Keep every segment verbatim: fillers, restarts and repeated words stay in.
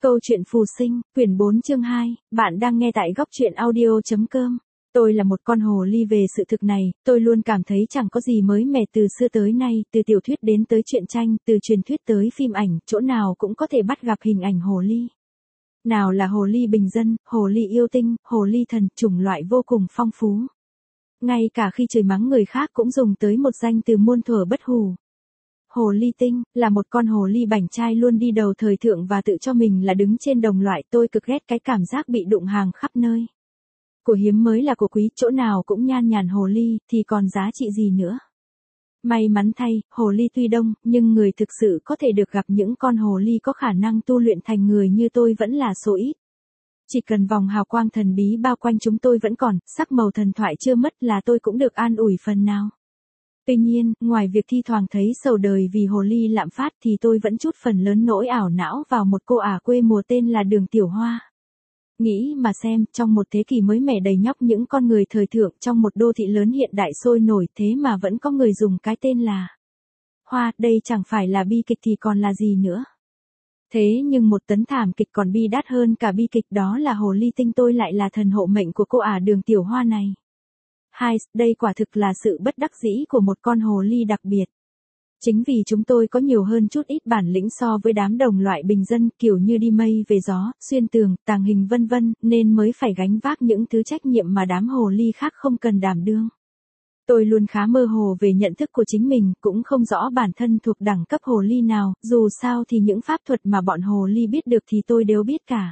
Câu chuyện phù sinh, quyển bốn chương hai, bạn đang nghe tại góc truyện audio.com. Tôi là một con hồ ly về sự thực này, tôi luôn cảm thấy chẳng có gì mới mẻ từ xưa tới nay, từ tiểu thuyết đến tới truyện tranh, từ truyền thuyết tới phim ảnh, chỗ nào cũng có thể bắt gặp hình ảnh hồ ly. Nào là hồ ly bình dân, hồ ly yêu tinh, hồ ly thần, chủng loại vô cùng phong phú. Ngay cả khi trời mắng người khác cũng dùng tới một danh từ muôn thuở bất hủ. Hồ ly tinh, là một con hồ ly bảnh trai luôn đi đầu thời thượng và tự cho mình là đứng trên đồng loại. Tôi cực ghét cái cảm giác bị đụng hàng khắp nơi. Của hiếm mới là của quý, chỗ nào cũng nhan nhản hồ ly, thì còn giá trị gì nữa. May mắn thay, hồ ly tuy đông, nhưng người thực sự có thể được gặp những con hồ ly có khả năng tu luyện thành người như tôi vẫn là số ít. Chỉ cần vòng hào quang thần bí bao quanh chúng tôi vẫn còn, sắc màu thần thoại chưa mất là tôi cũng được an ủi phần nào. Tuy nhiên, ngoài việc thi thoảng thấy sầu đời vì hồ ly lạm phát thì tôi vẫn chút phần lớn nỗi ảo não vào một cô ả quê mùa tên là Đường Tiểu Hoa. Nghĩ mà xem, trong một thế kỷ mới mẻ đầy nhóc những con người thời thượng trong một đô thị lớn hiện đại sôi nổi thế mà vẫn có người dùng cái tên là Hoa, đây chẳng phải là bi kịch thì còn là gì nữa. Thế nhưng một tấn thảm kịch còn bi đát hơn cả bi kịch, đó là hồ ly tinh tôi lại là thần hộ mệnh của cô ả Đường Tiểu Hoa này. Hai, đây quả thực là sự bất đắc dĩ của một con hồ ly đặc biệt. Chính vì chúng tôi có nhiều hơn chút ít bản lĩnh so với đám đồng loại bình dân, kiểu như đi mây về gió, xuyên tường, tàng hình vân vân, nên mới phải gánh vác những thứ trách nhiệm mà đám hồ ly khác không cần đảm đương. Tôi luôn khá mơ hồ về nhận thức của chính mình, cũng không rõ bản thân thuộc đẳng cấp hồ ly nào, dù sao thì những pháp thuật mà bọn hồ ly biết được thì tôi đều biết cả.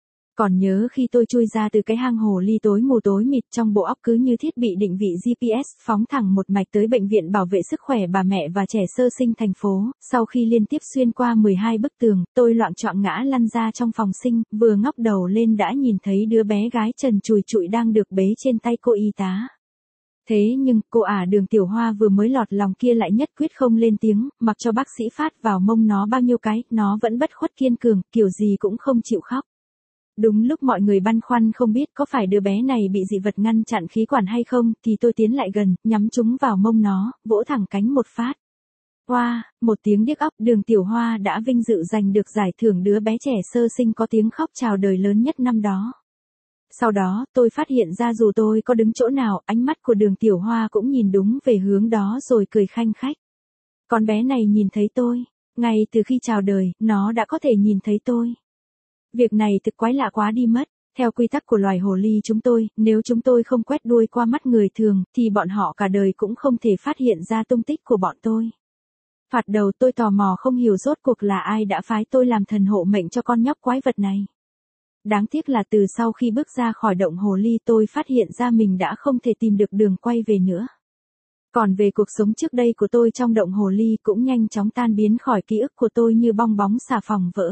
Còn nhớ khi tôi chui ra từ cái hang hồ ly tối mù tối mịt, trong bộ óc cứ như thiết bị định vị giê pê ét phóng thẳng một mạch tới bệnh viện bảo vệ sức khỏe bà mẹ và trẻ sơ sinh thành phố. Sau khi liên tiếp xuyên qua mười hai bức tường, tôi loạng choạng ngã lăn ra trong phòng sinh, vừa ngóc đầu lên đã nhìn thấy đứa bé gái trần trùi trụi đang được bế trên tay cô y tá. Thế nhưng, cô ả Đường Tiểu Hoa vừa mới lọt lòng kia lại nhất quyết không lên tiếng, mặc cho bác sĩ phát vào mông nó bao nhiêu cái, nó vẫn bất khuất kiên cường, kiểu gì cũng không chịu khóc. Đúng lúc mọi người băn khoăn không biết có phải đứa bé này bị dị vật ngăn chặn khí quản hay không, thì tôi tiến lại gần, nhắm chúng vào mông nó, vỗ thẳng cánh một phát. Hoa, wow, một tiếng điếc óc, Đường Tiểu Hoa đã vinh dự giành được giải thưởng đứa bé trẻ sơ sinh có tiếng khóc chào đời lớn nhất năm đó. Sau đó, tôi phát hiện ra dù tôi có đứng chỗ nào, ánh mắt của Đường Tiểu Hoa cũng nhìn đúng về hướng đó rồi cười khanh khách. Con bé này nhìn thấy tôi, ngay từ khi chào đời, nó đã có thể nhìn thấy tôi. Việc này thực quái lạ quá đi mất. Theo quy tắc của loài hồ ly chúng tôi, nếu chúng tôi không quét đuôi qua mắt người thường, thì bọn họ cả đời cũng không thể phát hiện ra tung tích của bọn tôi. Phạt đầu tôi tò mò không hiểu rốt cuộc là ai đã phái tôi làm thần hộ mệnh cho con nhóc quái vật này. Đáng tiếc là từ sau khi bước ra khỏi động hồ ly tôi phát hiện ra mình đã không thể tìm được đường quay về nữa. Còn về cuộc sống trước đây của tôi trong động hồ ly cũng nhanh chóng tan biến khỏi ký ức của tôi như bong bóng xà phòng vỡ.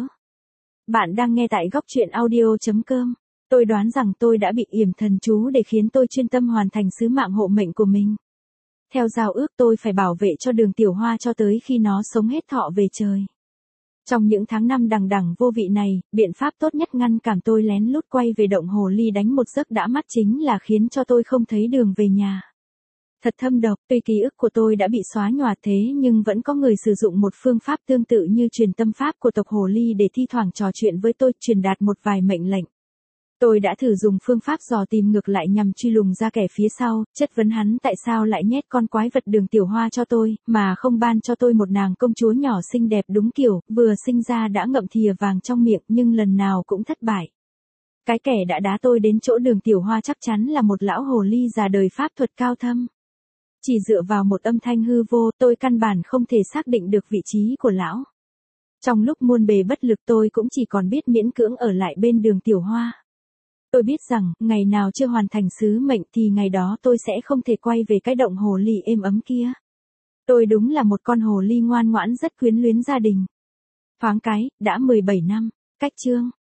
Bạn đang nghe tại góc truyện audio.com. Tôi đoán rằng tôi đã bị yểm thần chú để khiến tôi chuyên tâm hoàn thành sứ mạng hộ mệnh của mình. Theo giao ước tôi phải bảo vệ cho Đường Tiểu Hoa cho tới khi nó sống hết thọ về trời. Trong những tháng năm đằng đẵng vô vị này, biện pháp tốt nhất ngăn cản tôi lén lút quay về động hồ ly đánh một giấc đã mắt chính là khiến cho tôi không thấy đường về nhà. Thật thâm độc, tuy ký ức của tôi đã bị xóa nhòa thế nhưng vẫn có người sử dụng một phương pháp tương tự như truyền tâm pháp của tộc hồ ly để thi thoảng trò chuyện với tôi, truyền đạt một vài mệnh lệnh. Tôi đã thử dùng phương pháp dò tìm ngược lại nhằm truy lùng ra kẻ phía sau, chất vấn hắn tại sao lại nhét con quái vật Đường Tiểu Hoa cho tôi, mà không ban cho tôi một nàng công chúa nhỏ xinh đẹp đúng kiểu, vừa sinh ra đã ngậm thìa vàng trong miệng nhưng lần nào cũng thất bại. Cái kẻ đã đá tôi đến chỗ Đường Tiểu Hoa chắc chắn là một lão hồ ly già đời pháp thuật cao thâm. Chỉ dựa vào một âm thanh hư vô, tôi căn bản không thể xác định được vị trí của lão. Trong lúc muôn bề bất lực tôi cũng chỉ còn biết miễn cưỡng ở lại bên Đường Tiểu Hoa. Tôi biết rằng, ngày nào chưa hoàn thành sứ mệnh thì ngày đó tôi sẽ không thể quay về cái động hồ ly êm ấm kia. Tôi đúng là một con hồ ly ngoan ngoãn rất quyến luyến gia đình. Thoáng cái, đã mười bảy năm, cách chương.